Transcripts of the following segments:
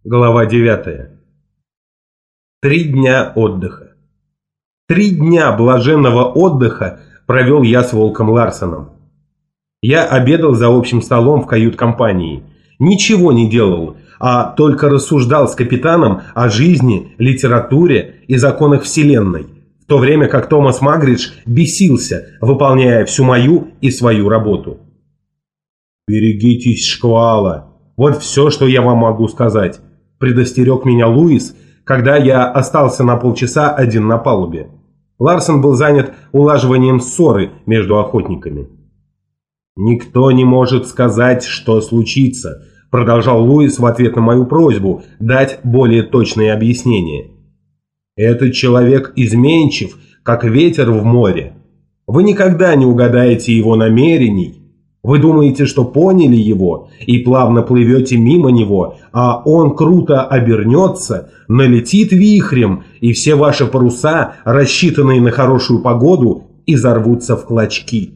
Глава 9. 3 дня отдыха. 3 дня блаженного отдыха провел я с Волком Ларсеном. Я обедал за общим столом в кают-компании. Ничего не делал, а только рассуждал с капитаном о жизни, литературе и законах Вселенной, в то время как Томас Магридж бесился, выполняя всю мою и свою работу. «Берегитесь шквала. Вот все, что я вам могу сказать», — предостерег меня Луис, когда я остался на полчаса один на палубе. Ларсен был занят улаживанием ссоры между охотниками. «Никто не может сказать, что случится», — продолжал Луис в ответ на мою просьбу дать более точные объяснения. «Этот человек изменчив, как ветер в море. Вы никогда не угадаете его намерений. Вы думаете, что поняли его, и плавно плывете мимо него, а он круто обернется, налетит вихрем, и все ваши паруса, рассчитанные на хорошую погоду, изорвутся в клочки».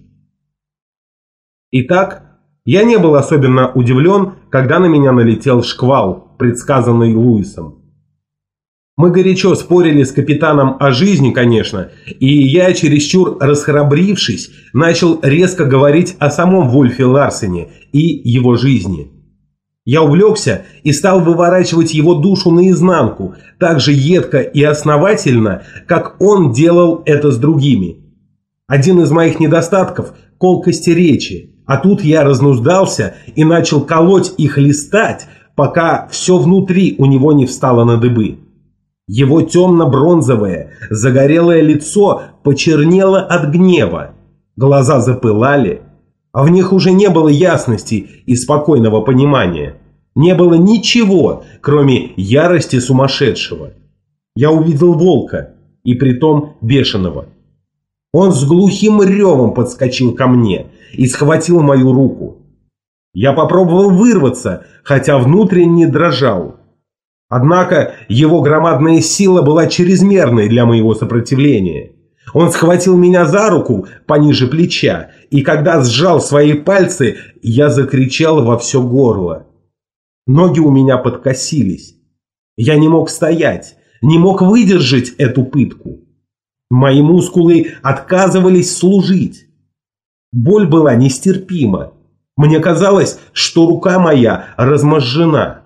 Итак, я не был особенно удивлен, когда на меня налетел шквал, предсказанный Луисом. Мы горячо спорили с капитаном о жизни, конечно, и я, чересчур расхрабрившись, начал резко говорить о самом Вольфе Ларсене и его жизни. Я увлекся и стал выворачивать его душу наизнанку, так же едко и основательно, как он делал это с другими. Один из моих недостатков – колкости речи, а тут я разнуздался и начал колоть и хлестать, пока все внутри у него не встало на дыбы. Его темно-бронзовое, загорелое лицо почернело от гнева, глаза запылали, а в них уже не было ясности и спокойного понимания. Не было ничего, кроме ярости сумасшедшего. Я увидел волка, и притом бешеного. Он с глухим ревом подскочил ко мне и схватил мою руку. Я попробовал вырваться, хотя внутренне дрожал. Однако его громадная сила была чрезмерной для моего сопротивления. Он схватил меня за руку пониже плеча, и когда сжал свои пальцы, я закричал во все горло. Ноги у меня подкосились. Я не мог стоять, не мог выдержать эту пытку. Мои мускулы отказывались служить. Боль была нестерпима. Мне казалось, что рука моя разможжена.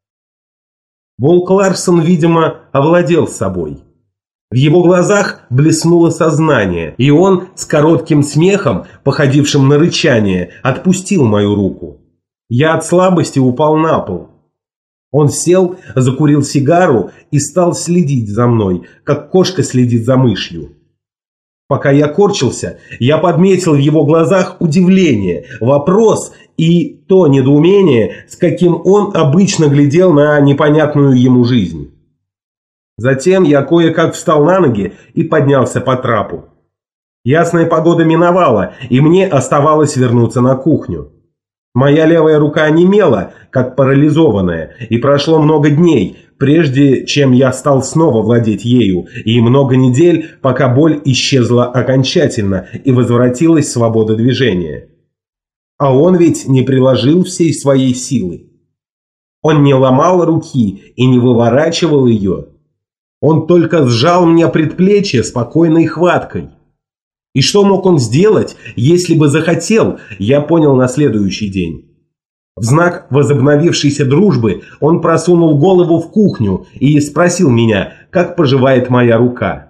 Волк Ларсен, видимо, овладел собой. В его глазах блеснуло сознание, и он с коротким смехом, походившим на рычание, отпустил мою руку. Я от слабости упал на пол. Он сел, закурил сигару и стал следить за мной, как кошка следит за мышью. Пока я корчился, я подметил в его глазах удивление, вопрос и то недоумение, с каким он обычно глядел на непонятную ему жизнь. Затем я кое-как встал на ноги и поднялся по трапу. Ясная погода миновала, и мне оставалось вернуться на кухню. Моя левая рука онемела, как парализованная, и прошло много дней, прежде чем я стал снова владеть ею, и много недель, пока боль исчезла окончательно и возвратилась свобода движения. А он ведь не приложил всей своей силы. Он не ломал руки и не выворачивал ее. Он только сжал мне предплечье спокойной хваткой. И что мог он сделать, если бы захотел, я понял на следующий день. В знак возобновившейся дружбы он просунул голову в кухню и спросил меня, как поживает моя рука.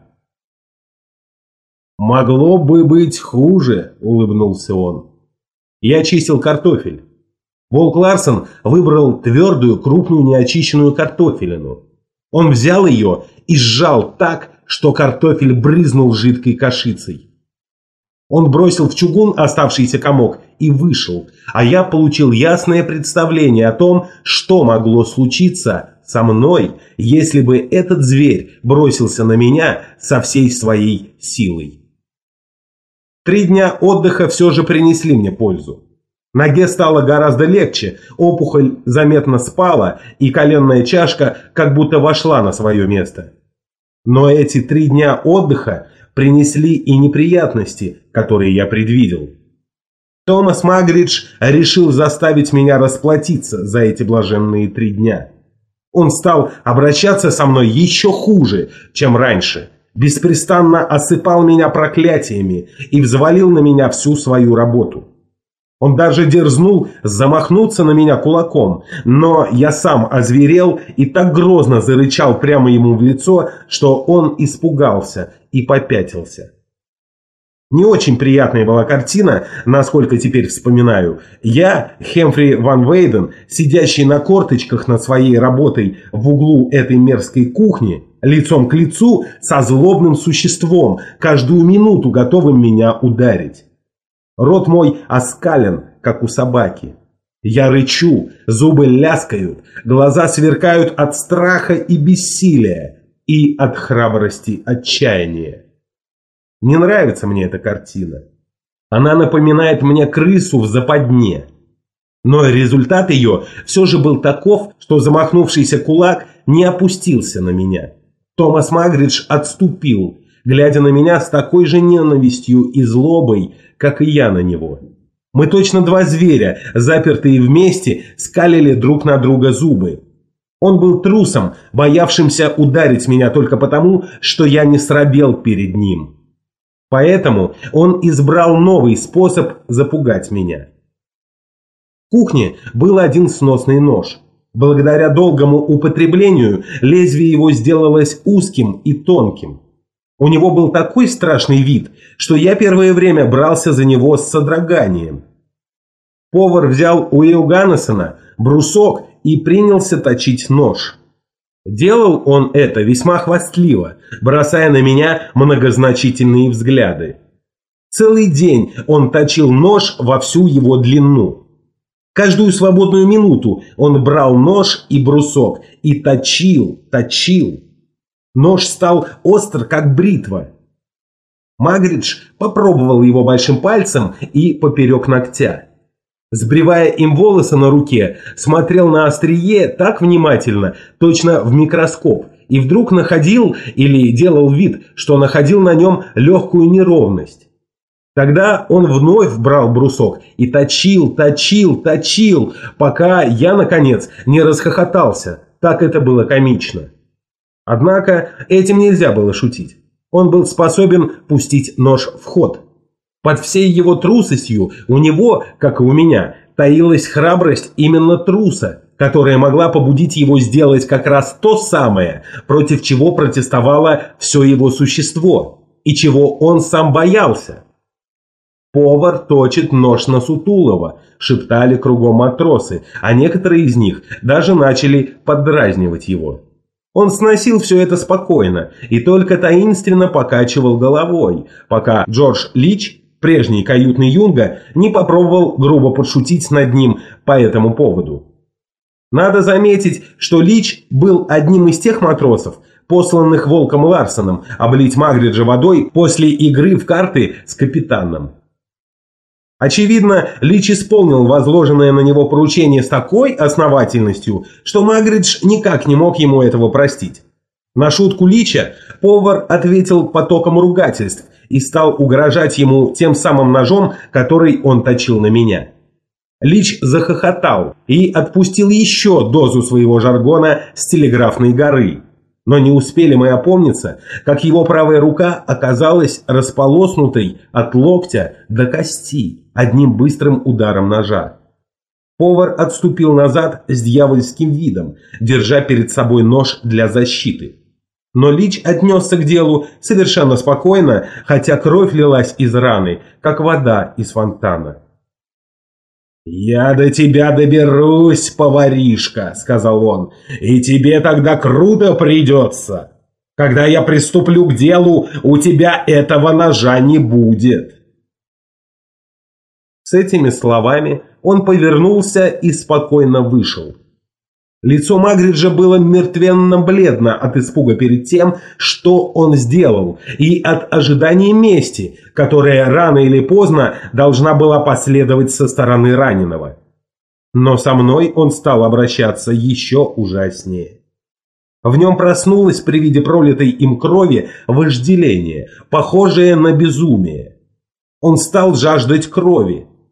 «Могло бы быть хуже», — улыбнулся он. Я чистил картофель. Волк Ларсен выбрал твердую, крупную, неочищенную картофелину. Он взял ее и сжал так, что картофель брызнул жидкой кашицей. Он бросил в чугун оставшийся комок и вышел, а я получил ясное представление о том, что могло случиться со мной, если бы этот зверь бросился на меня со всей своей силой. 3 дня отдыха все же принесли мне пользу. Ноге стало гораздо легче, опухоль заметно спала, и коленная чашка как будто вошла на свое место. Но эти 3 дня отдыха принесли и неприятности, которые я предвидел. Томас Магридж решил заставить меня расплатиться за эти блаженные 3 дня. Он стал обращаться со мной еще хуже, чем раньше, беспрестанно осыпал меня проклятиями и взвалил на меня всю свою работу. Он даже дерзнул замахнуться на меня кулаком, но я сам озверел и так грозно зарычал прямо ему в лицо, что он испугался и попятился. Не очень приятная была картина, насколько теперь вспоминаю. Я, Хэмфри Ван Вейден, сидящий на корточках над своей работой в углу этой мерзкой кухни, лицом к лицу со злобным существом, каждую минуту готовым меня ударить. Рот мой оскален, как у собаки. Я рычу, зубы ляскают, глаза сверкают от страха и бессилия, и от храбрости отчаяния. Не нравится мне эта картина. Она напоминает мне крысу в западне. Но результат ее все же был таков, что замахнувшийся кулак не опустился на меня. Томас Магридж отступил, глядя на меня с такой же ненавистью и злобой, как и я на него. Мы точно два зверя, запертые вместе, скалили друг на друга зубы. Он был трусом, боявшимся ударить меня только потому, что я не срабел перед ним. Поэтому он избрал новый способ запугать меня. В кухне был один сносный нож. Благодаря долгому употреблению лезвие его сделалось узким и тонким. У него был такой страшный вид, что я первое время брался за него с содроганием. Повар взял у Иоганнесена брусок и принялся точить нож. Делал он это весьма хвастливо, бросая на меня многозначительные взгляды. Целый день он точил нож во всю его длину. Каждую свободную минуту он брал нож и брусок и точил. Нож стал остр, как бритва. Магридж попробовал его большим пальцем и поперек ногтя. Сбривая им волосы на руке, смотрел на острие так внимательно, точно в микроскоп, и вдруг находил или делал вид, что находил на нем легкую неровность. Тогда он вновь брал брусок и точил, пока я, наконец, не расхохотался. Так это было комично. Однако этим нельзя было шутить. Он был способен пустить нож в ход. Под всей его трусостью у него, как и у меня, таилась храбрость именно труса, которая могла побудить его сделать как раз то самое, против чего протестовало все его существо, и чего он сам боялся. «Повар точит нож на Сутулова», – шептали кругом матросы, а некоторые из них даже начали поддразнивать его. Он сносил все это спокойно и только таинственно покачивал головой, пока Джордж Лич, прежний каютный юнга, не попробовал грубо подшутить над ним по этому поводу. Надо заметить, что Лич был одним из тех матросов, посланных Волком Ларсеном облить Магриджа водой после игры в карты с капитаном. Очевидно, Лич исполнил возложенное на него поручение с такой основательностью, что Магридж никак не мог ему этого простить. На шутку Лича повар ответил потоком ругательств и стал угрожать ему тем самым ножом, который он точил на меня. Лич захохотал и отпустил еще дозу своего жаргона с телеграфной горы. Но не успели мы опомниться, как его правая рука оказалась располоснутой от локтя до кости одним быстрым ударом ножа. Повар отступил назад с дьявольским видом, держа перед собой нож для защиты. Но Лич отнесся к делу совершенно спокойно, хотя кровь лилась из раны, как вода из фонтана. «Я до тебя доберусь, поваришка», — сказал он, — «и тебе тогда круто придется. Когда я приступлю к делу, у тебя этого ножа не будет». С этими словами он повернулся и спокойно вышел. Лицо Магриджа было мертвенно-бледно от испуга перед тем, что он сделал, и от ожидания мести, которая рано или поздно должна была последовать со стороны раненого. Но со мной он стал обращаться еще ужаснее. В нем проснулось при виде пролитой им крови вожделение, похожее на безумие. Он стал жаждать крови.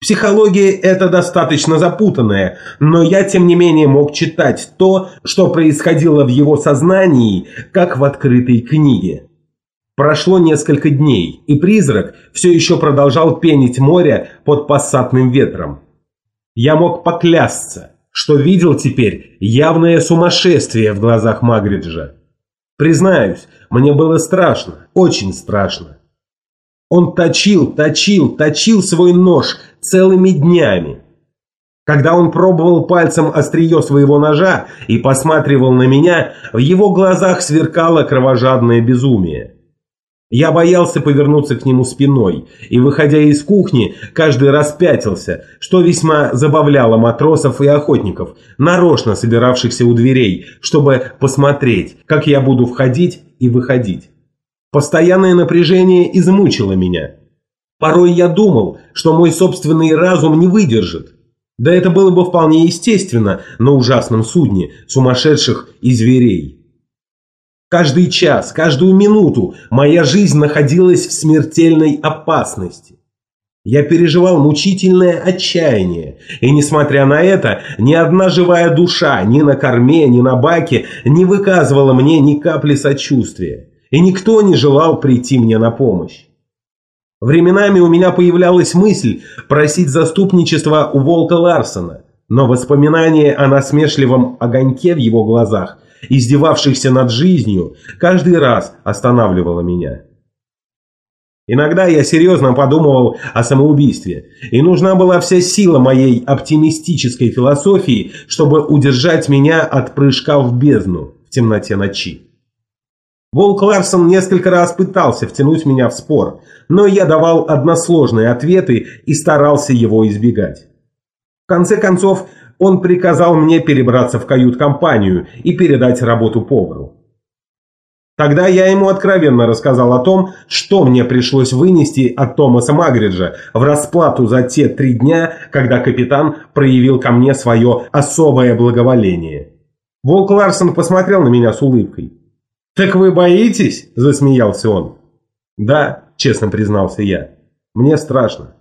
Психология это достаточно запутанная, но я тем не менее мог читать то, что происходило в его сознании, как в открытой книге. Прошло несколько дней, и призрак все еще продолжал пенить море под пассатным ветром. Я мог поклясться, что видел теперь явное сумасшествие в глазах Магриджа. Признаюсь, мне было страшно, очень страшно. Он точил свой нож целыми днями. Когда он пробовал пальцем острие своего ножа и посматривал на меня, в его глазах сверкало кровожадное безумие. Я боялся повернуться к нему спиной, и, выходя из кухни, каждый раз пятился, что весьма забавляло матросов и охотников, нарочно собиравшихся у дверей, чтобы посмотреть, как я буду входить и выходить. Постоянное напряжение измучило меня. Порой я думал, что мой собственный разум не выдержит. Да это было бы вполне естественно на ужасном судне сумасшедших и зверей. Каждый час, каждую минуту моя жизнь находилась в смертельной опасности. Я переживал мучительное отчаяние, и, несмотря на это, ни одна живая душа ни на корме, ни на баке не выказывала мне ни капли сочувствия, и никто не желал прийти мне на помощь. Временами у меня появлялась мысль просить заступничества у Волта Ларсена, но воспоминание о насмешливом огоньке в его глазах, издевавшихся над жизнью, каждый раз останавливало меня. Иногда я серьезно подумывал о самоубийстве, и нужна была вся сила моей оптимистической философии, чтобы удержать меня от прыжка в бездну в темноте ночи. Волк Ларсон несколько раз пытался втянуть меня в спор, но я давал односложные ответы и старался его избегать. В конце концов, он приказал мне перебраться в кают-компанию и передать работу повару. Тогда я ему откровенно рассказал о том, что мне пришлось вынести от Томаса Магриджа в расплату за те 3 дня, когда капитан проявил ко мне свое особое благоволение. Волк Ларсон посмотрел на меня с улыбкой. «Так вы боитесь?» – засмеялся он. «Да», – честно признался я, – «мне страшно».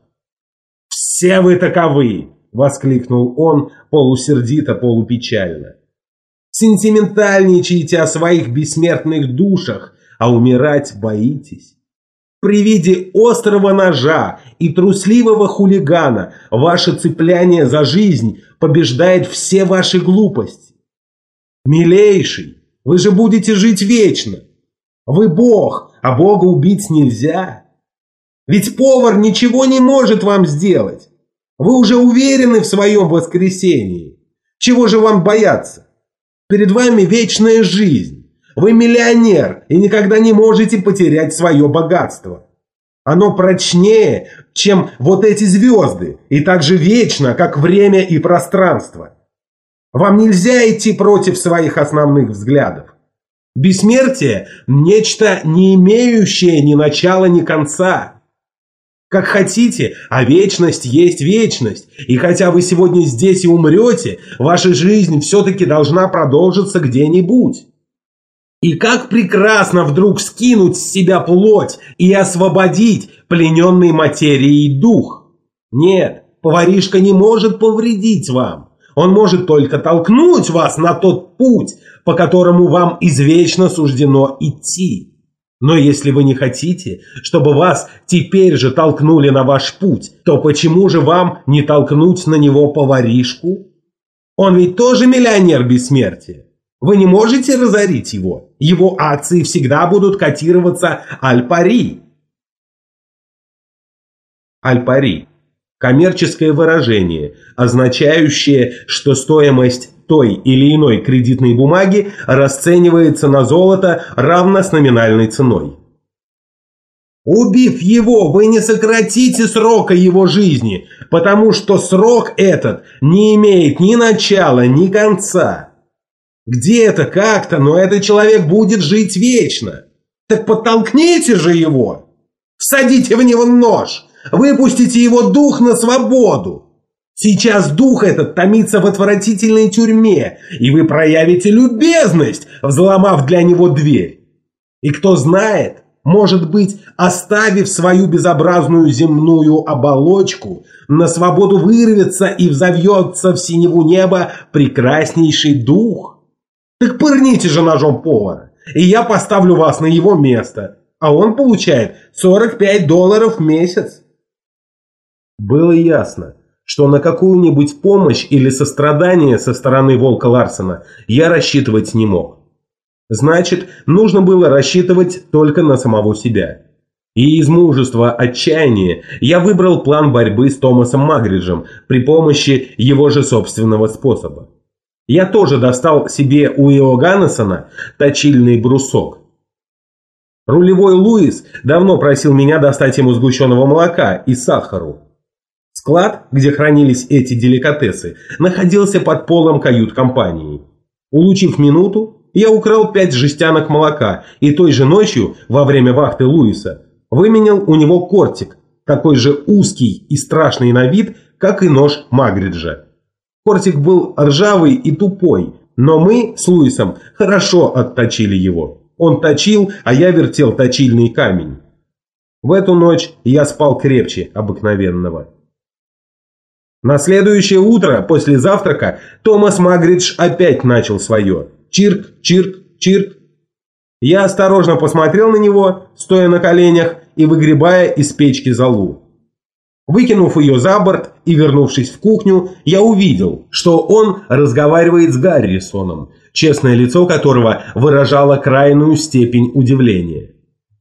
«Все вы таковы!» – воскликнул он полусердито, полупечально. «Сентиментальничаете о своих бессмертных душах, а умирать боитесь. При виде острого ножа и трусливого хулигана ваше цепляние за жизнь побеждает все ваши глупости. Милейший, вы же будете жить вечно. Вы Бог, а Бога убить нельзя. Ведь повар ничего не может вам сделать. Вы уже уверены в своем воскресении. Чего же вам бояться? Перед вами вечная жизнь. Вы миллионер и никогда не можете потерять свое богатство. Оно прочнее, чем вот эти звезды, и так же вечно, как время и пространство. Вам нельзя идти против своих основных взглядов. Бессмертие – нечто, не имеющее ни начала, ни конца. Как хотите, а вечность есть вечность. И хотя вы сегодня здесь и умрете, ваша жизнь все-таки должна продолжиться где-нибудь. И как прекрасно вдруг скинуть с себя плоть и освободить плененный материей дух. Нет, поваришка не может повредить вам. Он может только толкнуть вас на тот путь, по которому вам извечно суждено идти. Но если вы не хотите, чтобы вас теперь же толкнули на ваш путь, то почему же вам не толкнуть на него поваришку? Он ведь тоже миллионер бессмертия. Вы не можете разорить его. Его акции всегда будут котироваться аль-пари. Аль-пари. Коммерческое выражение, означающее, что стоимость той или иной кредитной бумаги расценивается на золото равно с номинальной ценой. Убив его, вы не сократите срока его жизни, потому что срок этот не имеет ни начала, ни конца. Где-то, как-то, но этот человек будет жить вечно. Так подтолкните же его, всадите в него нож. Выпустите его дух на свободу. Сейчас дух этот томится в отвратительной тюрьме, и вы проявите любезность, взломав для него дверь. И кто знает, Может быть, оставив свою безобразную земную оболочку, на свободу вырвется и взовьется в синеву неба прекраснейший дух? Так пырните же ножом повара, и я поставлю вас на его место, а он получает $45 в месяц. Было ясно, что на какую-нибудь помощь или сострадание со стороны Волка Ларсена я рассчитывать не мог. Значит, нужно было рассчитывать только на самого себя. И из мужества отчаяния я выбрал план борьбы с Томасом Магриджем при помощи его же собственного способа. Я тоже достал себе у Иоганнесона точильный брусок. Рулевой Луис давно просил меня достать ему сгущенного молока и сахару. Склад, где хранились эти деликатесы, находился под полом кают-компании. Улучив минуту, я украл 5 жестянок молока и той же ночью, во время вахты Луиса, выменял у него кортик, такой же узкий и страшный на вид, как и нож Магриджа. Кортик был ржавый и тупой, но мы с Луисом хорошо отточили его. Он точил, а я вертел точильный камень. В эту ночь я спал крепче обыкновенного. На следующее утро, после завтрака, Томас Магридж опять начал свое. Чирк, чирк, чирк. Я осторожно посмотрел на него, стоя на коленях и выгребая из печки золу. Выкинув ее за борт и вернувшись в кухню, я увидел, что он разговаривает с Гаррисоном, честное лицо которого выражало крайнюю степень удивления.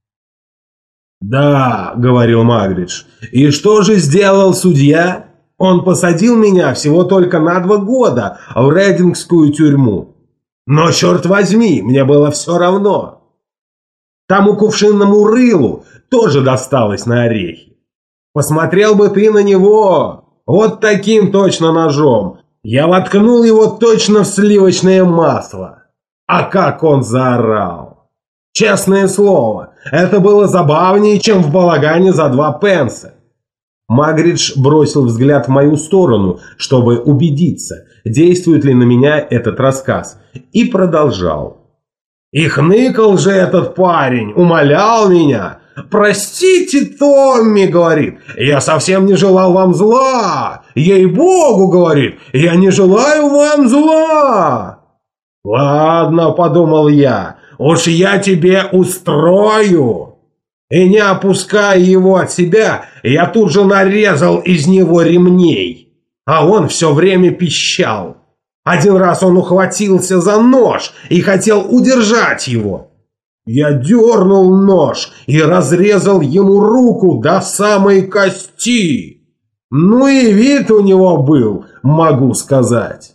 «Да», — говорил Магридж, — «и что же сделал судья? Он посадил меня всего только на 2 года в Рейдингскую тюрьму. Но, черт возьми, мне было все равно. Тому кувшинному рылу тоже досталось на орехи. Посмотрел бы ты на него, вот таким точно ножом. Я воткнул его точно в сливочное масло. А как он заорал! Честное слово, это было забавнее, чем в балагане за 2 пенса. Магридж бросил взгляд в мою сторону, чтобы убедиться, действует ли на меня этот рассказ, и продолжал. «И хныкал же этот парень, умолял меня. «Простите, Томми, — говорит, — я совсем не желал вам зла. Ей-богу, — говорит, — я не желаю вам зла». «Ладно, — подумал я, — уж я тебе устрою». И не опуская его от себя, я тут же нарезал из него ремней. А он все время пищал. Один раз он ухватился за нож и хотел удержать его. Я дернул нож и разрезал ему руку до самой кости. Ну и вид у него был, могу сказать.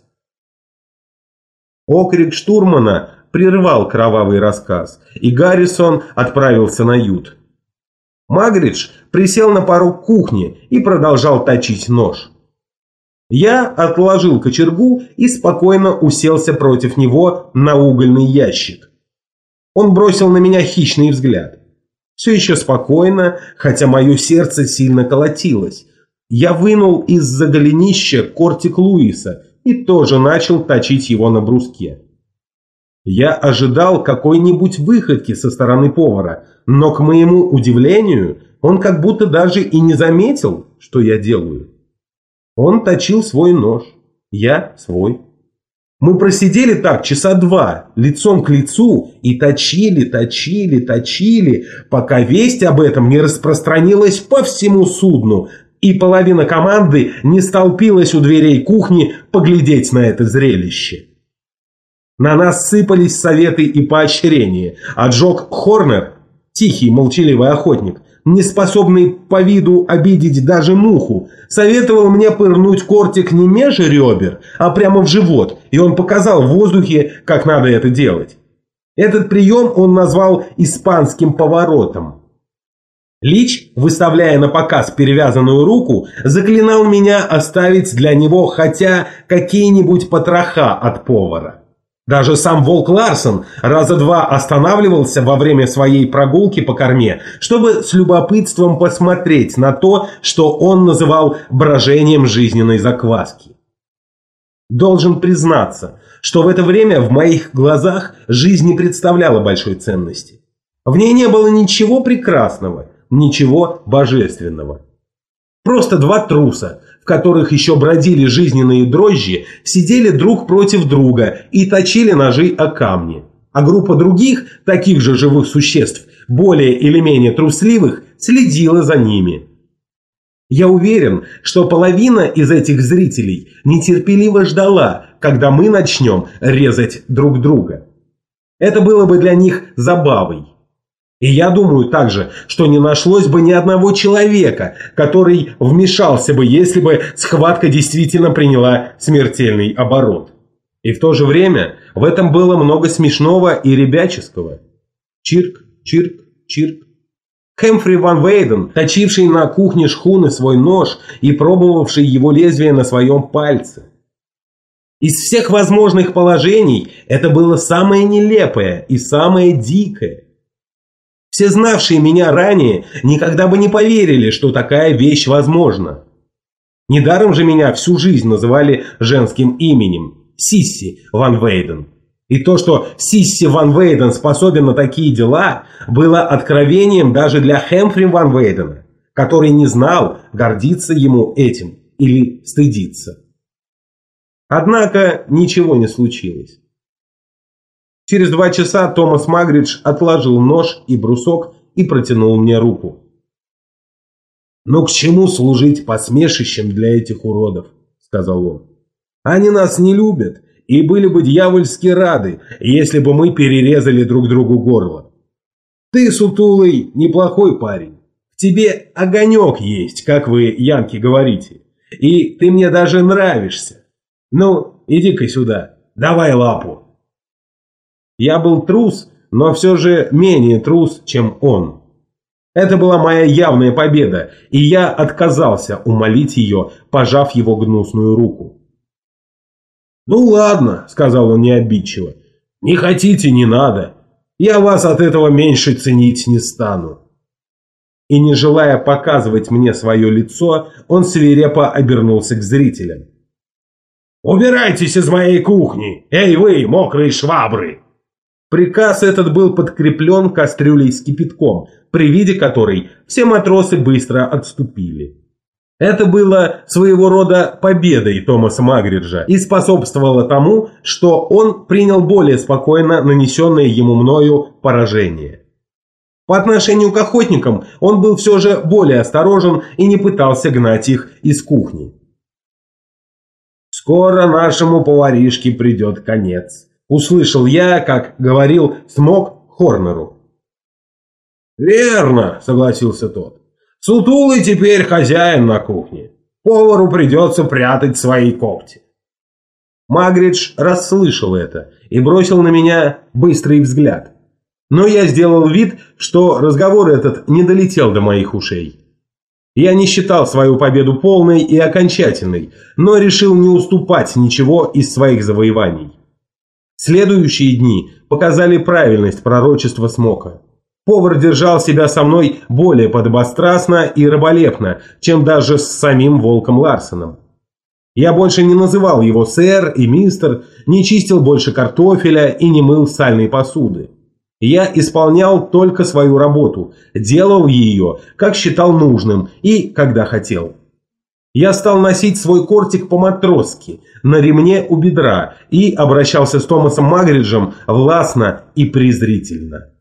Окрик штурмана прервал кровавый рассказ, и Гаррисон отправился на ют. Магридж присел на порог кухни и продолжал точить нож. Я отложил кочергу и спокойно уселся против него на угольный ящик. Он бросил на меня хищный взгляд. Все еще спокойно, хотя мое сердце сильно колотилось. Я вынул из-за голенища кортик Луиса и тоже начал точить его на бруске. Я ожидал какой-нибудь выходки со стороны повара, но, к моему удивлению, он как будто даже и не заметил, что я делаю. Он точил свой нож, я свой. Мы просидели так часа 2, лицом к лицу, и точили, пока весть об этом не распространилась по всему судну, и половина команды не столпилась у дверей кухни поглядеть на это зрелище. На нас сыпались советы и поощрения, а Джок Хорнер, тихий, молчаливый охотник, не способный по виду обидеть даже муху, советовал мне пырнуть кортик не меж ребер, а прямо в живот, и он показал в воздухе, как надо это делать. Этот прием он назвал испанским поворотом. Лич, выставляя на показ перевязанную руку, заклинал меня оставить для него хотя какие-нибудь потроха от повара. Даже сам Волк Ларсен раза 2 останавливался во время своей прогулки по корме, чтобы с любопытством посмотреть на то, что он называл брожением жизненной закваски. Должен признаться, что в это время в моих глазах жизнь не представляла большой ценности. В ней не было ничего прекрасного, ничего божественного. Просто два труса, в которых еще бродили жизненные дрожжи, сидели друг против друга и точили ножи о камни. А группа других, таких же живых существ, более или менее трусливых, следила за ними. Я уверен, что половина из этих зрителей нетерпеливо ждала, когда мы начнем резать друг друга. Это было бы для них забавой. И я думаю также, что не нашлось бы ни одного человека, который вмешался бы, если бы схватка действительно приняла смертельный оборот. И в то же время в этом было много смешного и ребяческого. Чирк, чирк, чирк. Хэмфри Ван Вейден, точивший на кухне шхуны свой нож и пробовавший его лезвие на своем пальце. Из всех возможных положений это было самое нелепое и самое дикое. Все знавшие меня ранее никогда бы не поверили, что такая вещь возможна. Недаром же меня всю жизнь называли женским именем – Сисси Ван Вейден. И то, что Сисси Ван Вейден способен на такие дела, было откровением даже для Хэмфри Ван Вейдена, который не знал, гордиться ему этим или стыдиться. Однако ничего не случилось. Через 2 часа Томас Магридж отложил нож и брусок и протянул мне руку. «Ну к чему служить посмешищем для этих уродов?» – сказал он. «Они нас не любят и были бы дьявольски рады, если бы мы перерезали друг другу горло. Ты, сутулый, неплохой парень. В тебе огонек есть, как вы, янки, говорите. И ты мне даже нравишься. Ну, иди-ка сюда, давай лапу». Я был трус, но все же менее трус, чем он. Это была моя явная победа, и я отказался умолить ее, пожав его гнусную руку. «Ну ладно», — сказал он необидчиво, — «не хотите, не надо. Я вас от этого меньше ценить не стану». И не желая показывать мне свое лицо, он свирепо обернулся к зрителям. «Убирайтесь из моей кухни! Эй вы, мокрые швабры!» Приказ этот был подкреплен кастрюлей с кипятком, при виде которой все матросы быстро отступили. Это было своего рода победой Томаса Магриджа и способствовало тому, что он принял более спокойно нанесенное ему мною поражение. По отношению к охотникам он был все же более осторожен и не пытался гнать их из кухни. «Скоро нашему поваришке придет конец», — услышал я, как говорил Смок Хорнеру. «Верно», — согласился тот. «Сутулый теперь хозяин на кухне. Повару придется прятать свои когти». Магридж расслышал это и бросил на меня быстрый взгляд. Но я сделал вид, что разговор этот не долетел до моих ушей. Я не считал свою победу полной и окончательной, но решил не уступать ничего из своих завоеваний. Следующие дни показали правильность пророчества Смока. Повар держал себя со мной более подобострастно и раболепно, чем даже с самим Волком Ларсеном. Я больше не называл его сэр и мистер, не чистил больше картофеля и не мыл сальной посуды. Я исполнял только свою работу, делал ее, как считал нужным и когда хотел. Я стал носить свой кортик по-матросски, на ремне у бедра и обращался с Томасом Магриджем властно и презрительно.